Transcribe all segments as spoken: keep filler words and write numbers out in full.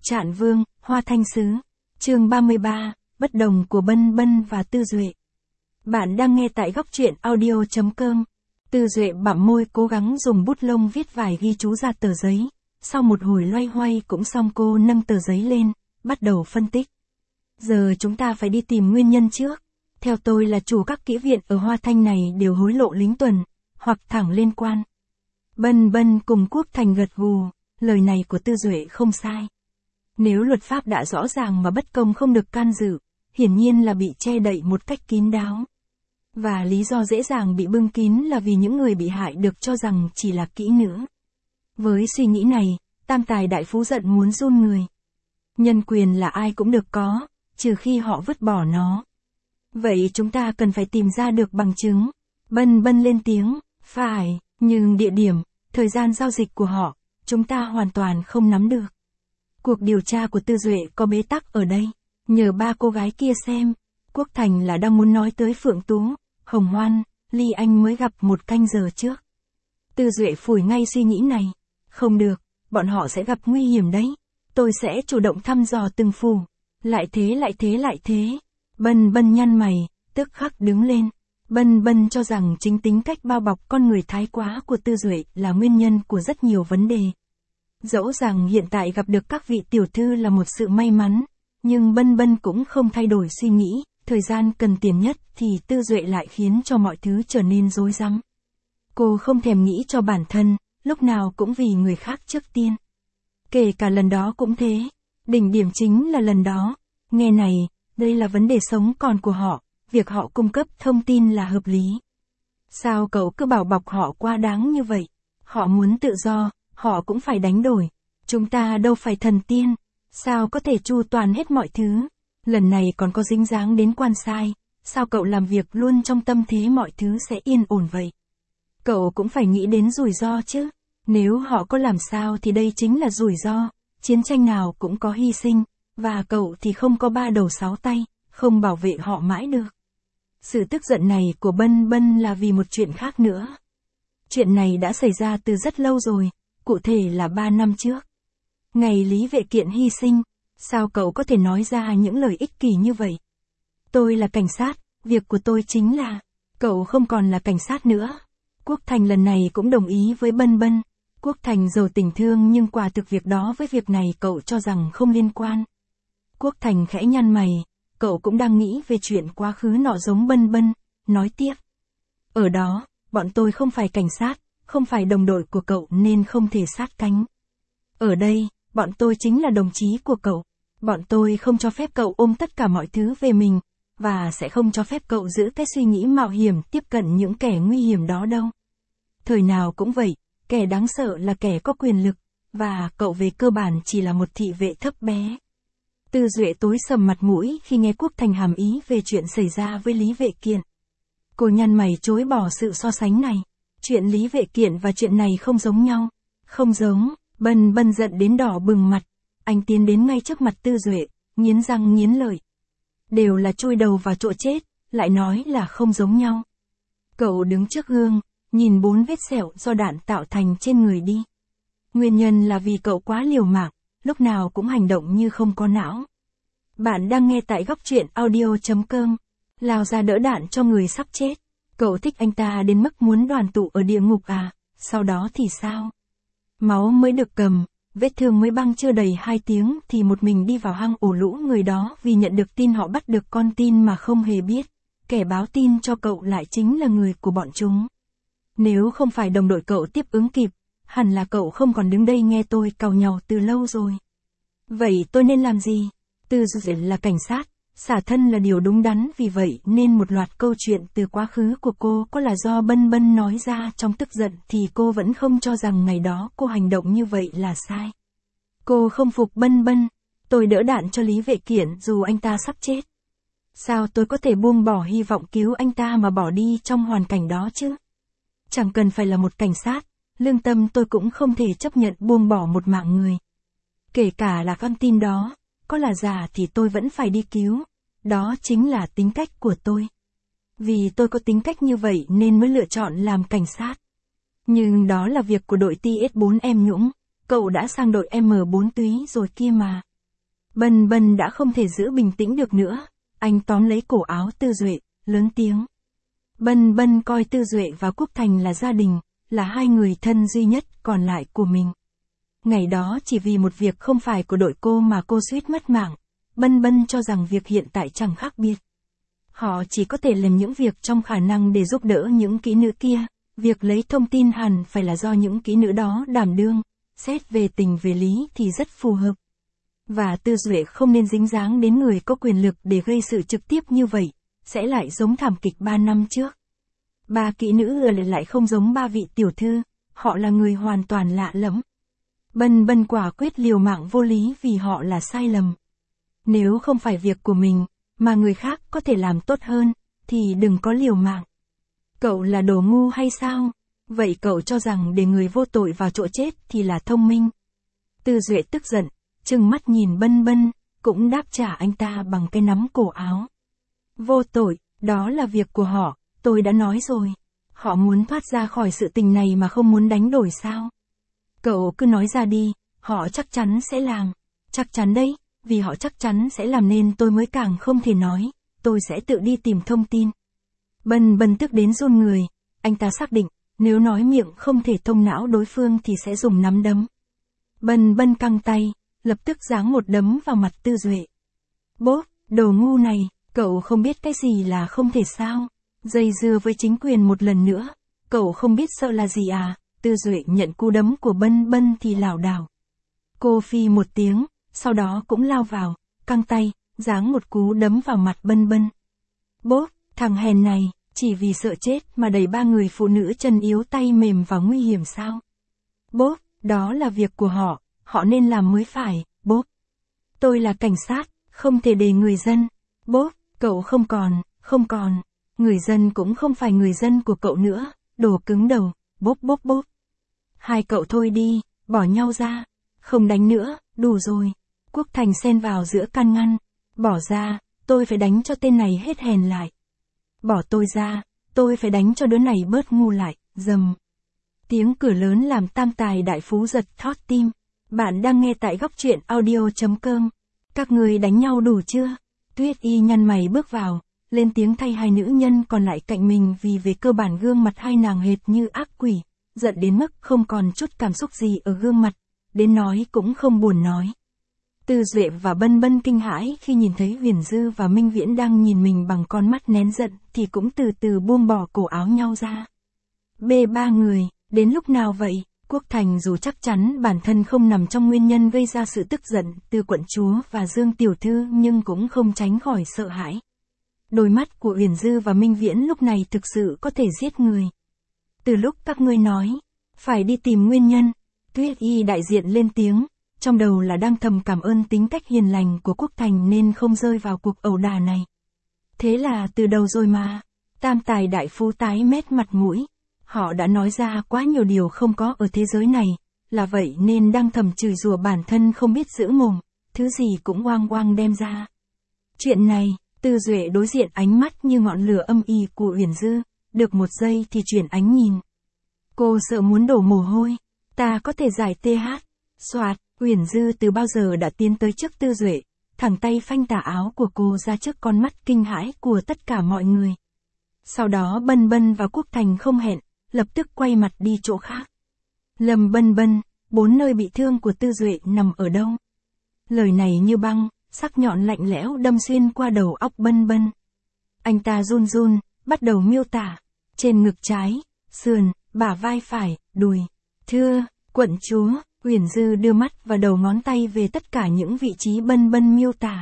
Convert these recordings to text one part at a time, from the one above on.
Trạng Vương, Hoa Thanh Sứ. Chương ba mươi ba, bất đồng của Bân Bân và Tư Duệ. Bạn đang nghe tại góc truyện audio chấm com. Tư Duệ bặm môi cố gắng dùng bút lông viết vài ghi chú ra tờ giấy. Sau một hồi loay hoay cũng xong, cô nâng tờ giấy lên, bắt đầu phân tích. Giờ chúng ta phải đi tìm nguyên nhân trước. Theo tôi là chủ các kỹ viện ở Hoa Thanh này đều hối lộ lính tuần, hoặc thẳng lên quan. Bân Bân cùng Quốc Thành gật gù, lời này của Tư Duệ không sai. Nếu luật pháp đã rõ ràng mà bất công không được can dự, hiển nhiên là bị che đậy một cách kín đáo. Và lý do dễ dàng bị bưng kín là vì những người bị hại được cho rằng chỉ là kỹ nữ. Với suy nghĩ này, tam tài đại phú giận muốn run người. Nhân quyền là ai cũng được có, trừ khi họ vứt bỏ nó. Vậy chúng ta cần phải tìm ra được bằng chứng. Bân Bân lên tiếng, phải, nhưng địa điểm, thời gian giao dịch của họ, chúng ta hoàn toàn không nắm được. Cuộc điều tra của Tư Duệ có bế tắc ở đây. Nhờ ba cô gái kia xem. Quốc Thành là đang muốn nói tới Phượng Tú, Hồng Hoan, Ly Anh mới gặp một canh giờ trước. Tư Duệ phủi ngay suy nghĩ này. Không được, bọn họ sẽ gặp nguy hiểm đấy. Tôi sẽ chủ động thăm dò từng phủ. Lại thế lại thế lại thế. Bân Bân nhăn mày, tức khắc đứng lên. Bân Bân cho rằng chính tính cách bao bọc con người thái quá của Tư Duệ là nguyên nhân của rất nhiều vấn đề. Dẫu rằng hiện tại gặp được các vị tiểu thư là một sự may mắn, nhưng Bân Bân cũng không thay đổi suy nghĩ, thời gian cần tiền nhất thì Tư Duệ lại khiến cho mọi thứ trở nên rối rắm. Cô không thèm nghĩ cho bản thân, lúc nào cũng vì người khác trước tiên. Kể cả lần đó cũng thế, đỉnh điểm chính là lần đó. Nghe này, đây là vấn đề sống còn của họ, việc họ cung cấp thông tin là hợp lý. Sao cậu cứ bảo bọc họ quá đáng như vậy? Họ muốn tự do, họ cũng phải đánh đổi. Chúng ta đâu phải thần tiên, sao có thể chu toàn hết mọi thứ. Lần này còn có dính dáng đến quan sai, sao cậu làm việc luôn trong tâm thế mọi thứ sẽ yên ổn vậy? Cậu cũng phải nghĩ đến rủi ro chứ. Nếu họ có làm sao thì đây chính là rủi ro, chiến tranh nào cũng có hy sinh, và cậu thì không có ba đầu sáu tay, không bảo vệ họ mãi được. Sự tức giận này của Bân Bân là vì một chuyện khác nữa. Chuyện này đã xảy ra từ rất lâu rồi, cụ thể là ba năm trước. Ngày Lý Vệ Kiện hy sinh, sao cậu có thể nói ra những lời ích kỷ như vậy? Tôi là cảnh sát, việc của tôi chính là, cậu không còn là cảnh sát nữa. Quốc Thành lần này cũng đồng ý với Bân Bân. Quốc Thành giàu tình thương nhưng quả thực việc đó với việc này cậu cho rằng không liên quan. Quốc Thành khẽ nhăn mày, cậu cũng đang nghĩ về chuyện quá khứ nọ giống Bân Bân, nói tiếp. Ở đó, bọn tôi không phải cảnh sát, không phải đồng đội của cậu nên không thể sát cánh. Ở đây, bọn tôi chính là đồng chí của cậu. Bọn tôi không cho phép cậu ôm tất cả mọi thứ về mình, và sẽ không cho phép cậu giữ cái suy nghĩ mạo hiểm tiếp cận những kẻ nguy hiểm đó đâu. Thời nào cũng vậy, kẻ đáng sợ là kẻ có quyền lực, và cậu về cơ bản chỉ là một thị vệ thấp bé. Tư Duệ tối sầm mặt mũi khi nghe Quốc Thành hàm ý về chuyện xảy ra với Lý Vệ Kiện. Cô nhăn mày chối bỏ sự so sánh này. Chuyện Lý Vệ Kiện và chuyện này không giống nhau. Không giống, Bân Bân giận đến đỏ bừng mặt. Anh tiến đến ngay trước mặt Tư Duệ, nghiến răng nghiến lợi. Đều là chui đầu vào chỗ chết, lại nói là không giống nhau. Cậu đứng trước gương, nhìn bốn vết sẹo do đạn tạo thành trên người đi. Nguyên nhân là vì cậu quá liều mạng, lúc nào cũng hành động như không có não. Bạn đang nghe tại góc truyện audio chấm com. Lao ra đỡ đạn cho người sắp chết. Cậu thích anh ta đến mức muốn đoàn tụ ở địa ngục à, sau đó thì sao? Máu mới được cầm, vết thương mới băng chưa đầy hai tiếng thì một mình đi vào hang ổ lũ người đó vì nhận được tin họ bắt được con tin mà không hề biết. Kẻ báo tin cho cậu lại chính là người của bọn chúng. Nếu không phải đồng đội cậu tiếp ứng kịp, hẳn là cậu không còn đứng đây nghe tôi càu nhàu từ lâu rồi. Vậy tôi nên làm gì? Tư Duệ là cảnh sát, xả thân là điều đúng đắn, vì vậy nên một loạt câu chuyện từ quá khứ của cô có là do Bân Bân nói ra trong tức giận thì cô vẫn không cho rằng ngày đó cô hành động như vậy là sai. Cô không phục Bân Bân, tôi đỡ đạn cho Lý Vệ Kiện dù anh ta sắp chết. Sao tôi có thể buông bỏ hy vọng cứu anh ta mà bỏ đi trong hoàn cảnh đó chứ? Chẳng cần phải là một cảnh sát, lương tâm tôi cũng không thể chấp nhận buông bỏ một mạng người. Kể cả là con tin đó, có là giả thì tôi vẫn phải đi cứu, đó chính là tính cách của tôi. Vì tôi có tính cách như vậy nên mới lựa chọn làm cảnh sát. Nhưng đó là việc của đội T S bốn em Nhũng, cậu đã sang đội M bốn túy rồi kia mà. Bân Bân đã không thể giữ bình tĩnh được nữa, anh tóm lấy cổ áo Tư Duệ, lớn tiếng. Bân Bân coi Tư Duệ và Quốc Thành là gia đình, là hai người thân duy nhất còn lại của mình. Ngày đó chỉ vì một việc không phải của đội cô mà cô suýt mất mạng, Bân Bân cho rằng việc hiện tại chẳng khác biệt. Họ chỉ có thể làm những việc trong khả năng để giúp đỡ những kỹ nữ kia, việc lấy thông tin hẳn phải là do những kỹ nữ đó đảm đương, xét về tình về lý thì rất phù hợp. Và Tư Duệ không nên dính dáng đến người có quyền lực để gây sự trực tiếp như vậy, sẽ lại giống thảm kịch ba năm trước. Ba kỹ nữ lại không giống ba vị tiểu thư, họ là người hoàn toàn lạ lẫm. Bân Bân quả quyết liều mạng vô lý vì họ là sai lầm. Nếu không phải việc của mình, mà người khác có thể làm tốt hơn, thì đừng có liều mạng. Cậu là đồ ngu hay sao? Vậy cậu cho rằng để người vô tội vào chỗ chết thì là thông minh. Tư Duệ tức giận, trừng mắt nhìn Bân Bân, cũng đáp trả anh ta bằng cái nắm cổ áo. Vô tội, đó là việc của họ, tôi đã nói rồi. Họ muốn thoát ra khỏi sự tình này mà không muốn đánh đổi sao? Cậu cứ nói ra đi, họ chắc chắn sẽ làm. Chắc chắn đấy, vì họ chắc chắn sẽ làm nên tôi mới càng không thể nói, tôi sẽ tự đi tìm thông tin. Bân Bân tức đến run người, anh ta xác định, nếu nói miệng không thể thông não đối phương thì sẽ dùng nắm đấm. Bân Bân căng tay, lập tức giáng một đấm vào mặt Tư Duệ. Bốp, đồ ngu này, cậu không biết cái gì là không thể sao? Dây dưa với chính quyền một lần nữa, cậu không biết sợ là gì à? Tư Duệ nhận cú đấm của Bân Bân thì lảo đảo. Cô phi một tiếng, sau đó cũng lao vào, căng tay, giáng một cú đấm vào mặt Bân Bân. Bốp, thằng hèn này, chỉ vì sợ chết mà đẩy ba người phụ nữ chân yếu tay mềm vào nguy hiểm sao? Bốp, đó là việc của họ, họ nên làm mới phải, bốp. Tôi là cảnh sát, không thể để người dân. Bốp, cậu không còn, không còn. Người dân cũng không phải người dân của cậu nữa, đồ cứng đầu, bốp bốp bốp. Hai cậu thôi đi, bỏ nhau ra. Không đánh nữa, đủ rồi. Quốc Thành xen vào giữa can ngăn. Bỏ ra, tôi phải đánh cho tên này hết hèn lại. Bỏ tôi ra, tôi phải đánh cho đứa này bớt ngu lại, dầm. Tiếng cửa lớn làm tam tài đại phú giật thót tim. Bạn đang nghe tại góc truyện audio chấm com. Các người đánh nhau đủ chưa? Tuyết Y nhăn mày bước vào, lên tiếng thay hai nữ nhân còn lại cạnh mình vì về cơ bản gương mặt hai nàng hệt như ác quỷ, giận đến mức không còn chút cảm xúc gì ở gương mặt, đến nói cũng không buồn nói. Tư Duệ và Bân Bân kinh hãi khi nhìn thấy Huyền Dư và Minh Viễn đang nhìn mình bằng con mắt nén giận thì cũng từ từ buông bỏ cổ áo nhau ra. Bê ba người, đến lúc nào vậy? Quốc Thành dù chắc chắn bản thân không nằm trong nguyên nhân gây ra sự tức giận từ quận chúa và Dương Tiểu Thư nhưng cũng không tránh khỏi sợ hãi. Đôi mắt của Huyền Dư và Minh Viễn lúc này thực sự có thể giết người. Từ lúc các ngươi nói, phải đi tìm nguyên nhân, Tuyết Y đại diện lên tiếng, trong đầu là đang thầm cảm ơn tính cách hiền lành của Quốc Thành nên không rơi vào cuộc ẩu đả này. Thế là từ đầu rồi mà, tam tài đại phú tái mét mặt mũi. Họ đã nói ra quá nhiều điều không có ở thế giới này, là vậy nên đang thầm chửi rủa bản thân không biết giữ mồm, thứ gì cũng oang oang đem ra. Chuyện này, Tư Duệ đối diện ánh mắt như ngọn lửa âm ỉ của Uyển Dư, được một giây thì chuyển ánh nhìn. Cô sợ muốn đổ mồ hôi, ta có thể giải tê hát. Soạt, Uyển Dư từ bao giờ đã tiến tới trước Tư Duệ, thẳng tay phanh tà áo của cô ra trước con mắt kinh hãi của tất cả mọi người. Sau đó Bân Bân và Quốc Thành không hẹn, lập tức quay mặt đi chỗ khác. Lâm Bân Bân, bốn nơi bị thương của Tư Duệ nằm ở đâu? Lời này như băng, sắc nhọn lạnh lẽo đâm xuyên qua đầu óc Bân Bân. Anh ta run run, bắt đầu miêu tả. Trên ngực trái, sườn, bả vai phải, đùi. Thưa, quận chúa, Uyển Dư đưa mắt và đầu ngón tay về tất cả những vị trí Bân Bân miêu tả.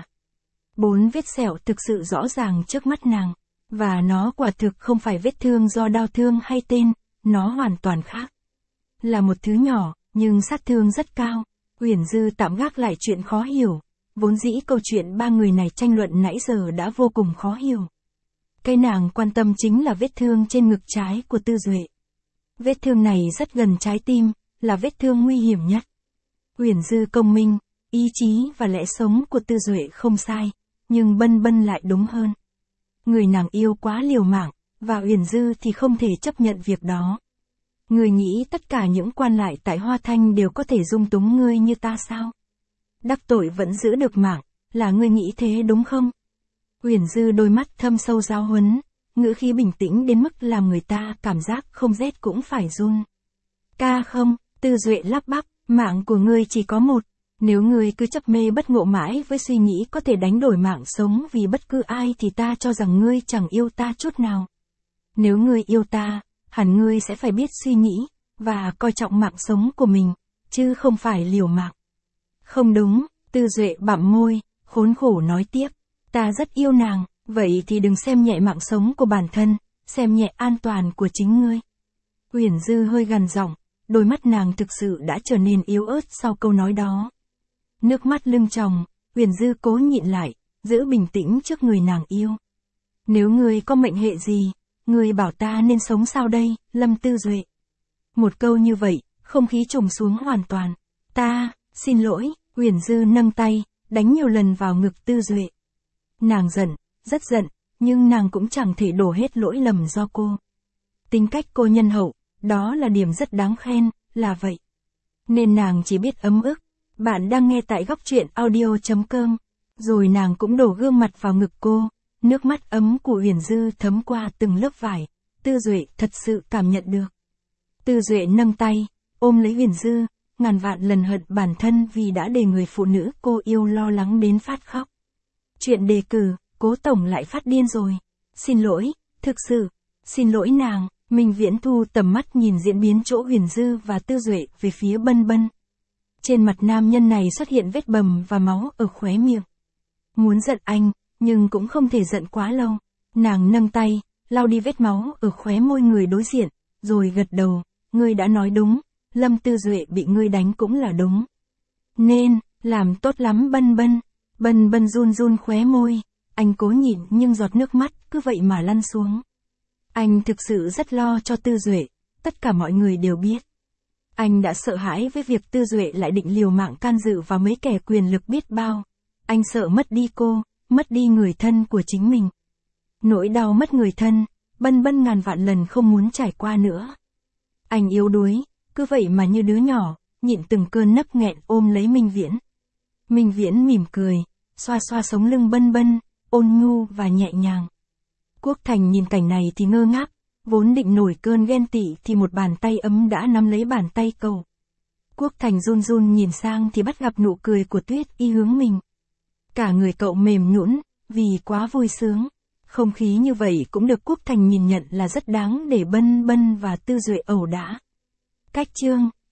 Bốn vết sẹo thực sự rõ ràng trước mắt nàng. Và nó quả thực không phải vết thương do đau thương hay tên, nó hoàn toàn khác. Là một thứ nhỏ, nhưng sát thương rất cao. Uyển Dư tạm gác lại chuyện khó hiểu. Vốn dĩ câu chuyện ba người này tranh luận nãy giờ đã vô cùng khó hiểu. Cái nàng quan tâm chính là vết thương trên ngực trái của Tư Duệ. Vết thương này rất gần trái tim, là vết thương nguy hiểm nhất. Uyển Dư công minh, ý chí và lẽ sống của Tư Duệ không sai, nhưng Bân Bân lại đúng hơn. Người nàng yêu quá liều mạng, và Uyển Dư thì không thể chấp nhận việc đó. Người nghĩ tất cả những quan lại tại Hoa Thanh đều có thể dung túng ngươi như ta sao? đắc tội vẫn giữ được mạng, là ngươi nghĩ thế đúng không? Uyển Dư đôi mắt thâm sâu giáo huấn, ngữ khí bình tĩnh đến mức làm người ta cảm giác không rét cũng phải run. Ca không, Tư Duệ lắp bắp, mạng của ngươi chỉ có một. Nếu ngươi cứ chấp mê bất ngộ mãi với suy nghĩ có thể đánh đổi mạng sống vì bất cứ ai thì ta cho rằng ngươi chẳng yêu ta chút nào. Nếu ngươi yêu ta, hẳn ngươi sẽ phải biết suy nghĩ, và coi trọng mạng sống của mình, chứ không phải liều mạng. Không đúng, Tư Duệ bặm môi, khốn khổ nói tiếp. Ta rất yêu nàng, vậy thì đừng xem nhẹ mạng sống của bản thân, xem nhẹ an toàn của chính ngươi. Uyển Dư hơi gằn giọng, đôi mắt nàng thực sự đã trở nên yếu ớt sau câu nói đó. Nước mắt lưng tròng, Uyển Dư cố nhịn lại, giữ bình tĩnh trước người nàng yêu. Nếu ngươi có mệnh hệ gì, ngươi bảo ta nên sống sao đây, Lâm Tư Duệ. Một câu như vậy, không khí trùng xuống hoàn toàn. Ta, xin lỗi, Uyển Dư nâng tay, đánh nhiều lần vào ngực Tư Duệ. Nàng giận, rất giận, nhưng nàng cũng chẳng thể đổ hết lỗi lầm do cô. Tính cách cô nhân hậu, đó là điểm rất đáng khen, là vậy. Nên nàng chỉ biết ấm ức. Bạn đang nghe tại góc truyện audio chấm com. Rồi nàng cũng đổ gương mặt vào ngực cô, nước mắt ấm của Uyển Dư thấm qua từng lớp vải, Tư Duệ thật sự cảm nhận được. Tư Duệ nâng tay, ôm lấy Uyển Dư, ngàn vạn lần hận bản thân vì đã để người phụ nữ cô yêu lo lắng đến phát khóc. Chuyện đề cử, Cố tổng lại phát điên rồi. Xin lỗi, thực sự, xin lỗi nàng. Minh Viễn thu tầm mắt nhìn diễn biến chỗ Uyển Dư và Tư Duệ về phía Bân Bân. Trên mặt nam nhân này xuất hiện vết bầm và máu ở khóe miệng. Muốn giận anh, nhưng cũng không thể giận quá lâu. Nàng nâng tay, lau đi vết máu ở khóe môi người đối diện, rồi gật đầu, ngươi đã nói đúng, Lâm Tư Duệ bị ngươi đánh cũng là đúng. Nên, làm tốt lắm Bân Bân. Bân Bân run run khóe môi, anh cố nhịn nhưng giọt nước mắt cứ vậy mà lăn xuống. Anh thực sự rất lo cho Tư Duệ, tất cả mọi người đều biết. Anh đã sợ hãi với việc Tư Duệ lại định liều mạng can dự vào mấy kẻ quyền lực biết bao. Anh sợ mất đi cô, mất đi người thân của chính mình. Nỗi đau mất người thân, Bân Bân ngàn vạn lần không muốn trải qua nữa. Anh yếu đuối, cứ vậy mà như đứa nhỏ, nhịn từng cơn nấc nghẹn ôm lấy Minh Viễn. Minh Viễn mỉm cười, xoa xoa sống lưng Bân Bân, ôn nhu và nhẹ nhàng. Quốc Thành nhìn cảnh này thì ngơ ngác, vốn định nổi cơn ghen tị thì một bàn tay ấm đã nắm lấy bàn tay cậu. Quốc Thành run run nhìn sang thì bắt gặp nụ cười của Tuyết Y hướng mình. Cả người cậu mềm nhũn, vì quá vui sướng. Không khí như vậy cũng được Quốc Thành nhìn nhận là rất đáng để Bân Bân và Tư Duệ ẩu đả. Cách chương